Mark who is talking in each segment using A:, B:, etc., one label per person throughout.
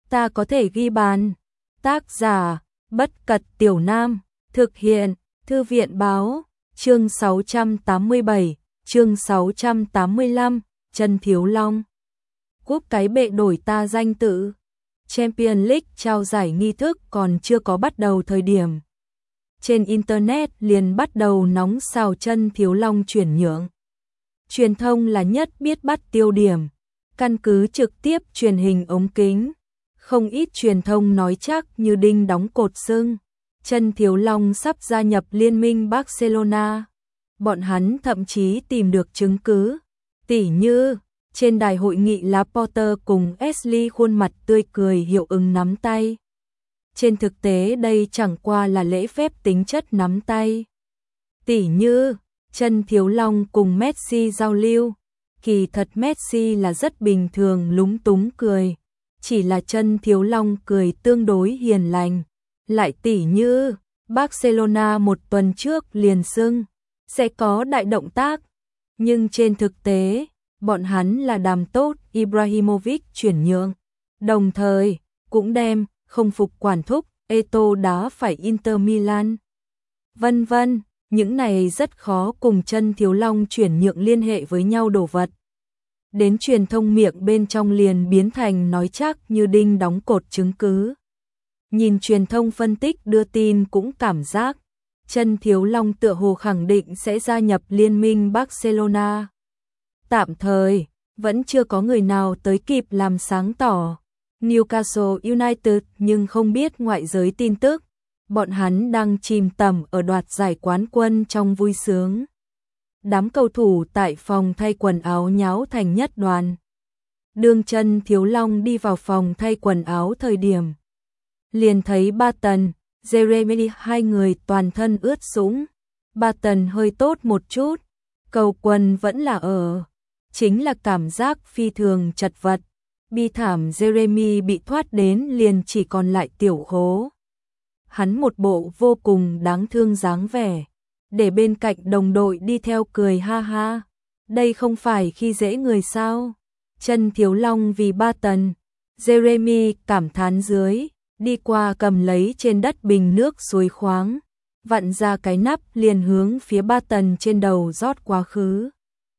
A: ta có thể ghi bàn. Tác giả, Bất Cật Tiểu Nam, thực hiện, Thư viện Báo, chương 687, chương 685, Trần Thiếu Long. Cúp cái bệ đổi ta danh tự. Champions League trao giải nghi thức còn chưa có bắt đầu thời điểm. Trên Internet liền bắt đầu nóng xào Trần Thiếu Long chuyển nhượng. Truyền thông là nhất biết bắt tiêu điểm, căn cứ trực tiếp truyền hình ống kính. Không ít truyền thông nói chắc như đinh đóng cột sưng. Trần Thiếu Long sắp gia nhập liên minh Barcelona. Bọn hắn thậm chí tìm được chứng cứ. Tỉ như, trên đài hội nghị Laporte cùng Ashley khuôn mặt tươi cười hiệu ứng nắm tay. Trên thực tế đây chẳng qua là lễ phép tính chất nắm tay. Tỉ như, Trần Thiếu Long cùng Messi giao lưu. Kỳ thật Messi là rất bình thường lúng túng cười. Chỉ là Trần Thiếu Long cười tương đối hiền lành. Lại tỉ như, Barcelona một tuần trước liền xưng sẽ có đại động tác. Nhưng trên thực tế, bọn hắn là đàm tốt Ibrahimovic chuyển nhượng. Đồng thời, cũng đem không phục quản thúc Eto'o đá phải Inter Milan. Vân vân, những này rất khó cùng Trần Thiếu Long chuyển nhượng liên hệ với nhau đồ vật. Đến truyền thông miệng bên trong liền biến thành nói chắc như đinh đóng cột chứng cứ. Nhìn truyền thông phân tích đưa tin cũng cảm giác Trần Thiếu Long tựa hồ khẳng định sẽ gia nhập liên minh Barcelona. Tạm thời, vẫn chưa có người nào tới kịp làm sáng tỏ. Newcastle United nhưng không biết ngoại giới tin tức. Bọn hắn đang chìm tầm ở đoạt giải quán quân trong vui sướng. Đám cầu thủ tại phòng thay quần áo nháo thành nhất đoàn. Đường Trần Thiếu Long đi vào phòng thay quần áo thời điểm. Liền thấy Barton, Jeremy hai người toàn thân ướt sũng. Barton hơi tốt một chút, cầu quần vẫn là ở. Chính là cảm giác phi thường chật vật. Bi thảm Jeremy bị thoát đến liền chỉ còn lại tiểu khố. Hắn một bộ vô cùng đáng thương dáng vẻ. Để bên cạnh đồng đội đi theo cười ha ha. Đây không phải khi dễ người sao. Trần Thiếu Long vì Barton, Jeremy cảm thán dưới. Đi qua cầm lấy trên đất bình nước suối khoáng. Vặn ra cái nắp liền hướng phía Barton trên đầu rót quá khứ.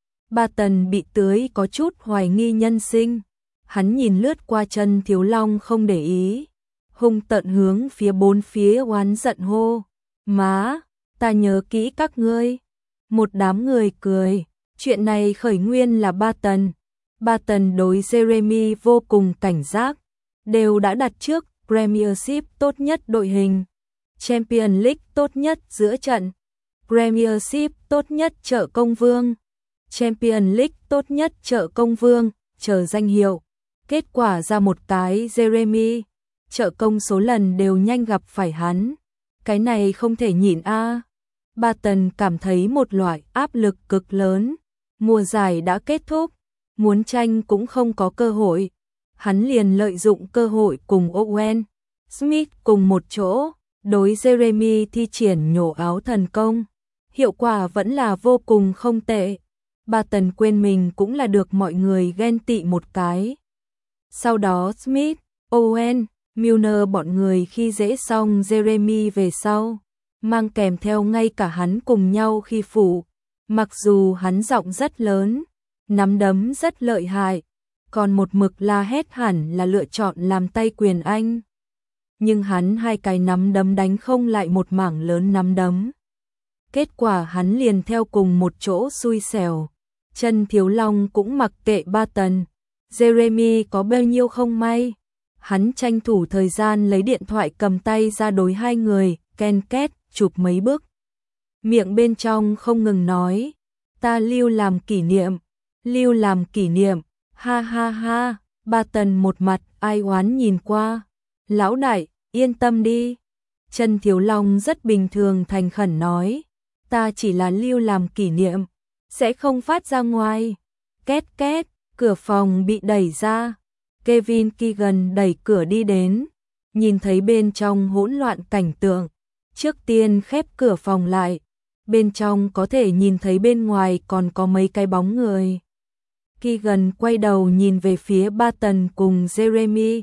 A: Barton bị tưới có chút hoài nghi nhân sinh. Hắn nhìn lướt qua Trần Thiếu Long không để ý. Hung tợn hướng phía bốn phía oán giận hô. Má, ta nhớ kỹ các ngươi. Một đám người cười. Chuyện này khởi nguyên là Barton. Barton đối Jeremy vô cùng cảnh giác. Đều đã đặt trước Premiership tốt nhất đội hình. Champions League tốt nhất giữa trận. Premiership tốt nhất trợ công vương. Champions League tốt nhất trợ công vương, chờ danh hiệu. Kết quả ra một cái Jeremy. Trợ công số lần đều nhanh gặp phải hắn. Cái này không thể nhịn a. Barton cảm thấy một loại áp lực cực lớn. Mùa giải đã kết thúc. Muốn tranh cũng không có cơ hội. Hắn liền lợi dụng cơ hội cùng Owen Smith cùng một chỗ. Đối Jeremy thi triển nhổ áo thần công. Hiệu quả vẫn là vô cùng không tệ. Barton quên mình cũng là được mọi người ghen tị một cái. Sau đó Smith, Owen, Milner bọn người khi dễ xong Jeremy về sau. Mang kèm theo ngay cả hắn cùng nhau khi phụ. Mặc dù hắn giọng rất lớn, nắm đấm rất lợi hại. Còn một mực la hét hẳn là lựa chọn làm tay quyền anh. Nhưng hắn hai cái nắm đấm đánh không lại một mảng lớn nắm đấm. Kết quả hắn liền theo cùng một chỗ xui xẻo. Trần Thiếu Long cũng mặc kệ Barton. Jeremy có bao nhiêu không may. Hắn tranh thủ thời gian lấy điện thoại cầm tay ra đối hai người, ken két, chụp mấy bức. Miệng bên trong không ngừng nói. Ta lưu làm kỷ niệm. Lưu làm kỷ niệm. Ha ha ha. Barton một mặt ai oán nhìn qua. Lão đại, yên tâm đi. Trần Thiếu Long rất bình thường thành khẩn nói. Ta chỉ là lưu làm kỷ niệm. Sẽ không phát ra ngoài. Két két, cửa phòng bị đẩy ra. Kevin Keegan đẩy cửa đi đến. Nhìn thấy bên trong hỗn loạn cảnh tượng. Trước tiên khép cửa phòng lại. Bên trong có thể nhìn thấy bên ngoài còn có mấy cái bóng người. Keegan quay đầu nhìn về phía Barton cùng Jeremy.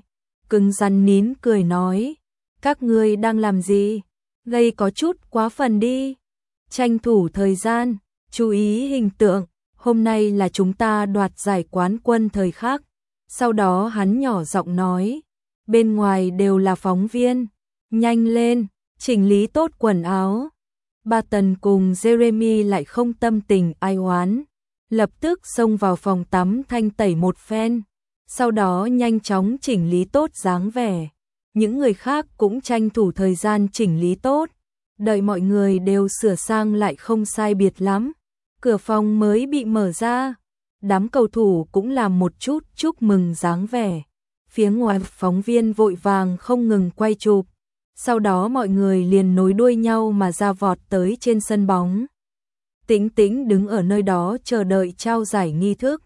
A: cứng rắn nín cười nói, các ngươi đang làm gì? Gây có chút quá phần đi. Tranh thủ thời gian, chú ý hình tượng, hôm nay là chúng ta đoạt giải quán quân thời khắc. Sau đó hắn nhỏ giọng nói, bên ngoài đều là phóng viên, nhanh lên, chỉnh lý tốt quần áo. Barton cùng Jeremy lại không tâm tình ai oán, lập tức xông vào phòng tắm thanh tẩy một phen, sau đó nhanh chóng chỉnh lý tốt dáng vẻ. Những người khác cũng tranh thủ thời gian chỉnh lý tốt, đợi mọi người đều sửa sang lại không sai biệt lắm. Cửa phòng mới bị mở ra, đám cầu thủ cũng làm một chút chúc mừng dáng vẻ. Phía ngoài phóng viên vội vàng không ngừng quay chụp, sau đó mọi người liền nối đuôi nhau mà ra vọt tới trên sân bóng. Tĩnh Tĩnh đứng ở nơi đó chờ đợi trao giải nghi thức.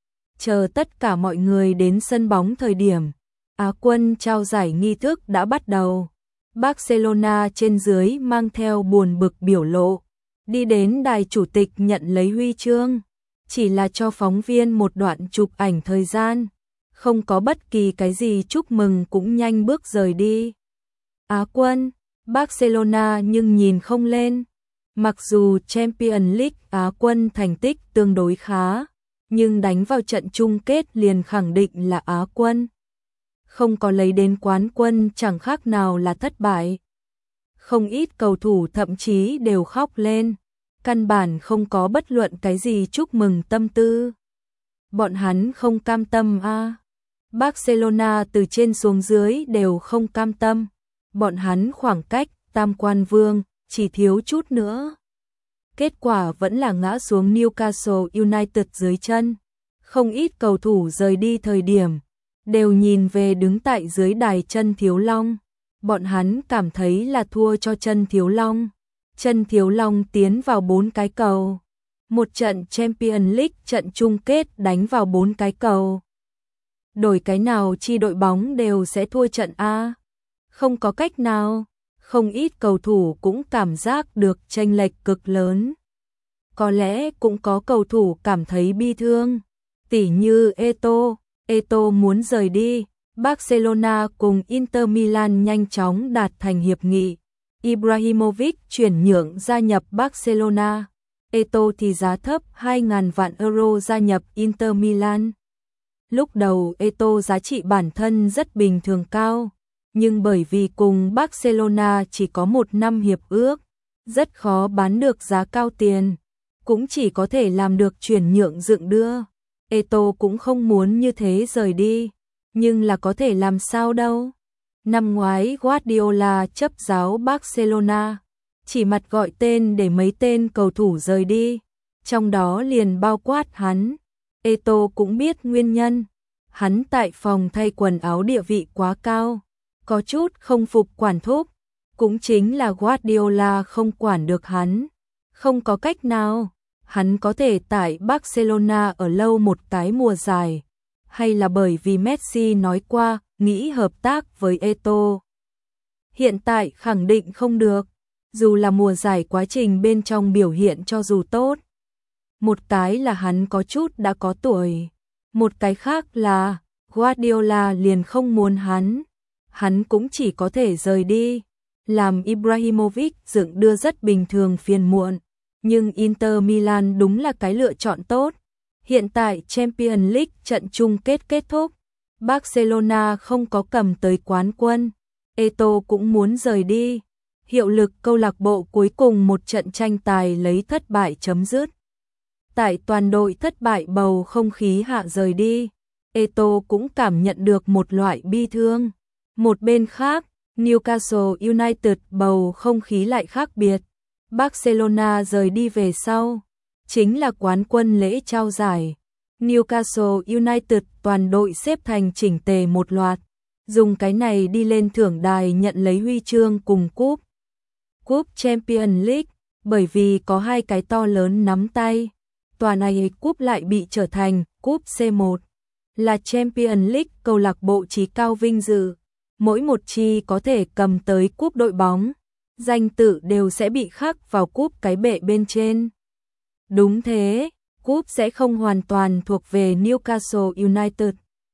A: Chờ tất cả mọi người đến sân bóng thời điểm Á quân trao giải nghi thức đã bắt đầu. Barcelona trên dưới mang theo buồn bực biểu lộ, đi đến đài chủ tịch nhận lấy huy chương, chỉ là cho phóng viên một đoạn chụp ảnh thời gian, không có bất kỳ cái gì chúc mừng cũng nhanh bước rời đi. Á quân, Barcelona nhưng nhìn không lên. Mặc dù Champions League Á quân thành tích tương đối khá, nhưng đánh vào trận chung kết liền khẳng định là Á quân. Không có lấy đến quán quân chẳng khác nào là thất bại. Không ít cầu thủ thậm chí đều khóc lên, căn bản không có bất luận cái gì chúc mừng tâm tư. Bọn hắn không cam tâm a. Barcelona từ trên xuống dưới đều không cam tâm. Bọn hắn khoảng cách tam quan vương chỉ thiếu chút nữa. Kết quả vẫn là ngã xuống Newcastle United dưới chân. Không ít cầu thủ rời đi thời điểm đều nhìn về đứng tại dưới đài Chân Thiếu Long. Bọn hắn cảm thấy là thua cho Chân Thiếu Long. Chân Thiếu Long tiến vào 4 cái cầu. Một trận Champions League trận chung kết đánh vào 4 cái cầu. Đổi cái nào chi đội bóng đều sẽ thua trận A. Không có cách nào. Không ít cầu thủ cũng cảm giác được chênh lệch cực lớn. Có lẽ cũng có cầu thủ cảm thấy bi thương. Tỉ như Eto'o muốn rời đi. Barcelona cùng Inter Milan nhanh chóng đạt thành hiệp nghị. Ibrahimovic chuyển nhượng gia nhập Barcelona. Eto'o thì giá thấp 2.000 vạn euro gia nhập Inter Milan. Lúc đầu Eto'o giá trị bản thân rất bình thường cao, nhưng bởi vì cùng Barcelona chỉ có 1 năm hiệp ước, rất khó bán được giá cao tiền, cũng chỉ có thể làm được chuyển nhượng dựng đưa. Eto'o cũng không muốn như thế rời đi, nhưng là có thể làm sao đâu. Năm ngoái Guardiola chấp giáo Barcelona, chỉ mặt gọi tên để mấy tên cầu thủ rời đi, trong đó liền bao quát hắn. Eto'o cũng biết nguyên nhân, hắn tại phòng thay quần áo địa vị quá cao, có chút không phục quản thúc, cũng chính là Guardiola không quản được hắn. Không có cách nào, hắn có thể tại Barcelona ở lâu một cái mùa dài, hay là bởi vì Messi nói qua nghĩ hợp tác với Eto'o. Hiện tại khẳng định không được, dù là mùa giải quá trình bên trong biểu hiện cho dù tốt. Một cái là hắn có chút đã có tuổi, một cái khác là Guardiola liền không muốn hắn cũng chỉ có thể rời đi, làm Ibrahimovic dựng đưa rất bình thường phiền muộn, nhưng Inter Milan đúng là cái lựa chọn tốt. Hiện tại Champions League trận chung kết kết thúc, Barcelona không có cầm tới quán quân, Eto'o cũng muốn rời đi. Hiệu lực câu lạc bộ cuối cùng một trận tranh tài lấy thất bại chấm dứt. Tại toàn đội thất bại bầu không khí hạ rời đi, Eto'o cũng cảm nhận được một loại bi thương. Một bên khác, Newcastle United bầu không khí lại khác biệt. Barcelona rời đi về sau, chính là quán quân lễ trao giải. Newcastle United toàn đội xếp thành chỉnh tề một loạt, dùng cái này đi lên thưởng đài nhận lấy huy chương cùng cúp. Cúp Champions League, bởi vì có 2 cái to lớn nắm tay, tòa này cúp lại bị trở thành cúp C1, là Champions League câu lạc bộ chí cao vinh dự. Mỗi một chi có thể cầm tới cúp đội bóng, danh tự đều sẽ bị khắc vào cúp cái bệ bên trên. Đúng thế, cúp sẽ không hoàn toàn thuộc về Newcastle United,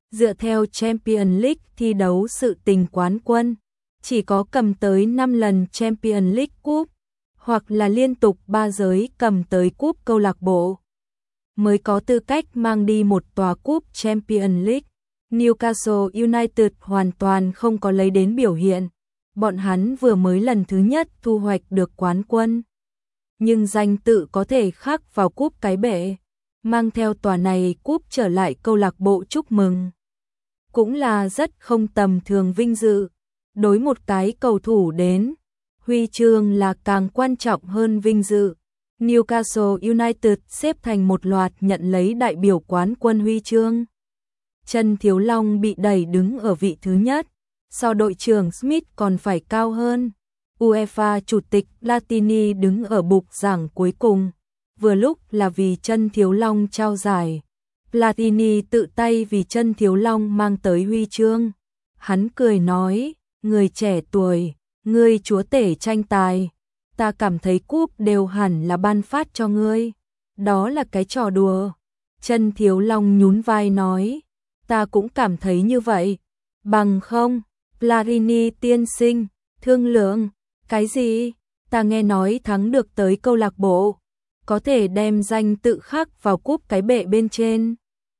A: Dựa theo Champions League thi đấu sự tình quán quân, chỉ có cầm tới 5 lần Champions League Cup, hoặc là liên tục 3 giới cầm tới cúp câu lạc bộ, mới có tư cách mang đi một tòa cúp Champions League. Newcastle United hoàn toàn không có lấy đến biểu hiện, bọn hắn vừa mới lần thứ nhất thu hoạch được quán quân. Nhưng danh tự có thể khắc vào cúp cái bệ, mang theo tòa này cúp trở lại câu lạc bộ chúc mừng. Cũng là rất không tầm thường vinh dự, đối một cái cầu thủ đến, huy chương là càng quan trọng hơn vinh dự. Newcastle United xếp thành một loạt nhận lấy đại biểu quán quân huy chương. Trần Thiếu Long bị đẩy đứng ở vị thứ nhất, so đội trưởng Smith còn phải cao hơn. UEFA chủ tịch Platini đứng ở bục giảng cuối cùng, vừa lúc là vì Trần Thiếu Long trao giải. Platini tự tay vì Trần Thiếu Long mang tới huy chương. Hắn cười nói, người trẻ tuổi, ngươi chúa tể tranh tài, ta cảm thấy cúp đều hẳn là ban phát cho ngươi. Đó là cái trò đùa. Trần Thiếu Long nhún vai nói, ta cũng cảm thấy như vậy. Bằng không, Platini tiên sinh, thương lượng, cái gì? Ta nghe nói thắng được tới câu lạc bộ, có thể đem danh tự khắc vào cúp cái bệ bên trên.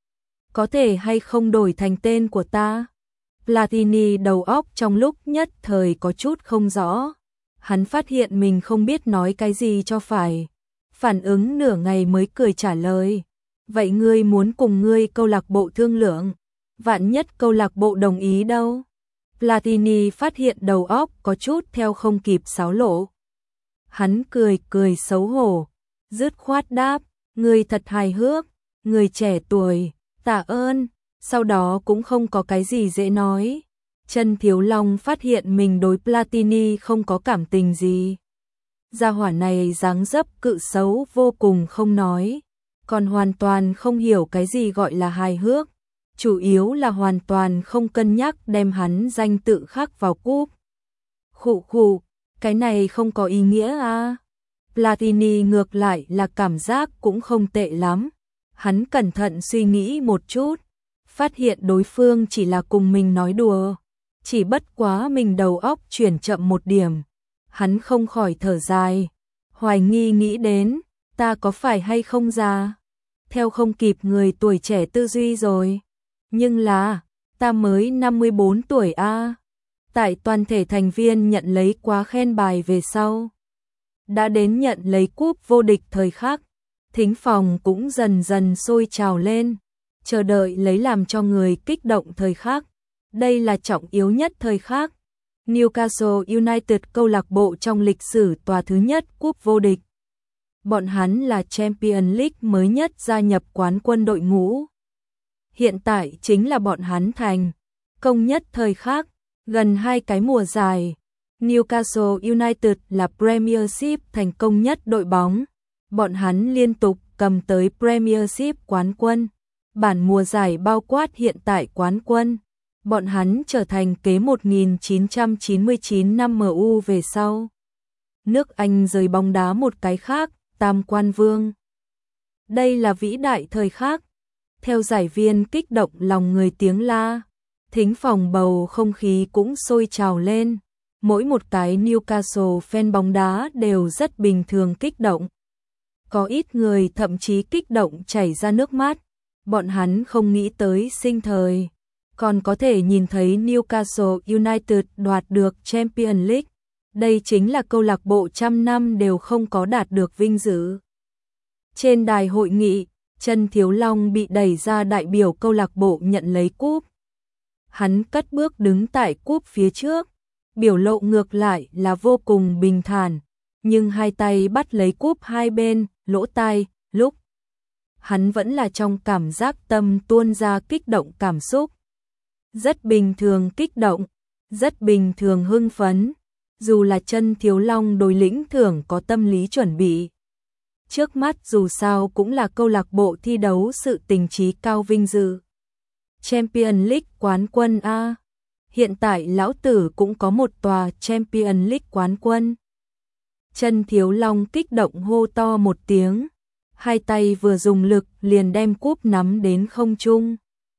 A: Có thể hay không đổi thành tên của ta? Platini đầu óc trong lúc nhất thời có chút không rõ. Hắn phát hiện mình không biết nói cái gì cho phải. Phản ứng nửa ngày mới cười trả lời. Vậy ngươi muốn cùng ngươi câu lạc bộ thương lượng? Vạn nhất câu lạc bộ đồng ý đâu? Platini phát hiện đầu óc có chút theo không kịp xáo lộ. Hắn cười cười xấu hổ, dứt khoát đáp, ngươi thật hài hước, người trẻ tuổi, tạ ơn, sau đó cũng không có cái gì dễ nói. Trần Thiếu Long phát hiện mình đối Platini không có cảm tình gì. Gia hỏa này dáng dấp cự xấu vô cùng không nói, còn hoàn toàn không hiểu cái gì gọi là hài hước. Chủ yếu là hoàn toàn không cân nhắc đem hắn danh tự khắc vào cúp. Khụ khụ, cái này không có ý nghĩa à. Platini ngược lại là cảm giác cũng không tệ lắm. Hắn cẩn thận suy nghĩ một chút, phát hiện đối phương chỉ là cùng mình nói đùa. Chỉ bất quá mình đầu óc chuyển chậm một điểm. Hắn không khỏi thở dài, hoài nghi nghĩ đến, ta có phải hay không già? Theo không kịp người tuổi trẻ tư duy rồi. Nhưng là, ta mới 54 tuổi a. Tại toàn thể thành viên nhận lấy quá khen bài về sau, đã đến nhận lấy cúp vô địch thời khắc, thính phòng cũng dần dần sôi trào lên, chờ đợi lấy làm cho người kích động thời khắc. Đây là trọng yếu nhất thời khắc. Newcastle United câu lạc bộ trong lịch sử tòa thứ nhất cúp vô địch. Bọn hắn là Champions League mới nhất gia nhập quán quân đội ngũ. Hiện tại chính là bọn hắn thành công nhất thời khắc, gần 2 cái mùa dài. Newcastle United là Premiership thành công nhất đội bóng. Bọn hắn liên tục cầm tới Premiership quán quân. Bản mùa giải bao quát hiện tại quán quân. Bọn hắn trở thành kế 1999 năm MU về sau. Nước Anh rời bóng đá một cái khác, tam quan vương. Đây là vĩ đại thời khắc. Theo giải viên kích động lòng người tiếng la, thính phòng bầu không khí cũng sôi trào lên. Mỗi một cái Newcastle fan bóng đá đều rất bình thường kích động. Có ít người thậm chí kích động chảy ra nước mắt. Bọn hắn không nghĩ tới sinh thời còn có thể nhìn thấy Newcastle United đoạt được Champions League. Đây chính là câu lạc bộ trăm năm đều không có đạt được vinh dự. Trên đài hội nghị, Trần Thiếu Long bị đẩy ra đại biểu câu lạc bộ nhận lấy cúp. Hắn cất bước đứng tại cúp phía trước, biểu lộ ngược lại là vô cùng bình thản, nhưng hai tay bắt lấy cúp hai bên, lỗ tai, lúc hắn vẫn là trong cảm giác tâm tuôn ra kích động cảm xúc. Rất bình thường kích động, rất bình thường hưng phấn, dù là Trần Thiếu Long đối lĩnh thưởng có tâm lý chuẩn bị. Trước mắt dù sao cũng là câu lạc bộ thi đấu sự tình trí cao vinh dự. Champions League quán quân a. Hiện tại lão tử cũng có một tòa Champions League quán quân. Trần Thiếu Long kích động hô to một tiếng, hai tay vừa dùng lực liền đem cúp nắm đến không trung.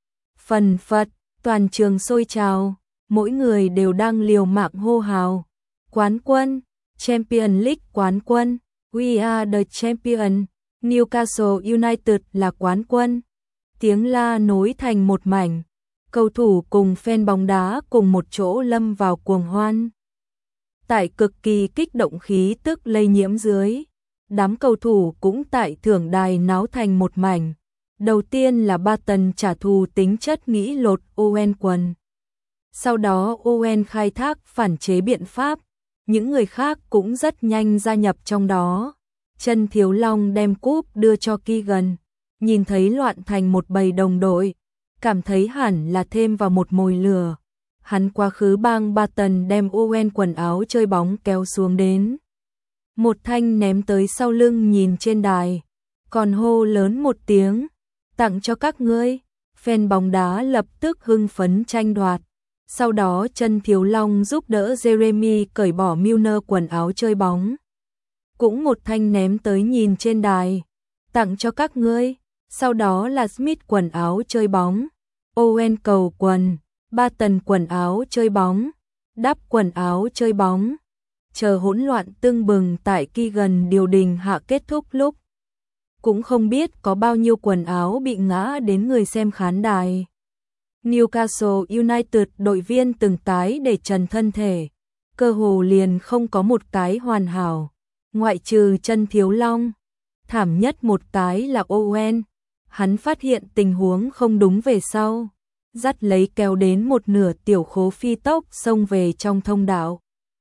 A: Phần phật, toàn trường sôi trào, mỗi người đều đang liều mạng hô hào. Quán quân, Champions League quán quân, We are the champion, Newcastle United là quán quân. Tiếng la nối thành một mảnh, cầu thủ cùng fan bóng đá cùng một chỗ lâm vào cuồng hoan. Tại cực kỳ kích động khí tức lây nhiễm dưới, đám cầu thủ cũng tại thưởng đài náo thành một mảnh. Đầu tiên là Barton trả thù tính chất nghĩ lột Owen quần. Sau đó Owen khai thác phản chế biện pháp, những người khác cũng rất nhanh gia nhập trong đó. Chân Thiếu Long đem cúp đưa cho Keegan, nhìn thấy loạn thành một bầy đồng đội, cảm thấy hẳn là thêm vào một mồi lửa. Hắn quá khứ bang Barton đem Owen quần áo chơi bóng kéo xuống đến. Một thanh ném tới sau lưng nhìn trên đài, còn hô lớn một tiếng, tặng cho các ngươi. Fan bóng đá lập tức hưng phấn tranh đoạt. Sau đó Chân Thiếu Long giúp đỡ Jeremy cởi bỏ Milner quần áo chơi bóng. Cũng một thanh ném tới nhìn trên đài, tặng cho các ngươi. Sau đó là Smith quần áo chơi bóng, Owen cầu quần, Barton quần áo chơi bóng, Đắp quần áo chơi bóng. Chờ hỗn loạn tưng bừng tại Keegan điều đình hạ kết thúc lúc, cũng không biết có bao nhiêu quần áo bị ngã đến người xem khán đài. Newcastle United đội viên từng tái để trần thân thể, cơ hồ liền không có một cái hoàn hảo, ngoại trừ Chân Thiếu Long. Thảm nhất một cái là Owen, hắn phát hiện tình huống không đúng về sau, dắt lấy kéo đến một nửa tiểu khố phi tốc xông về trong thông đạo.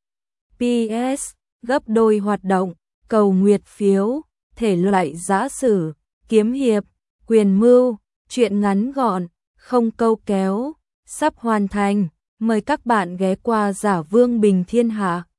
A: PS, gấp đôi hoạt động, cầu nguyệt phiếu, thể loại giã sử, kiếm hiệp, quyền mưu, truyện ngắn gọn, không câu kéo, sắp hoàn thành. Mời các bạn ghé qua Giả Vương Bình Thiên Hạ.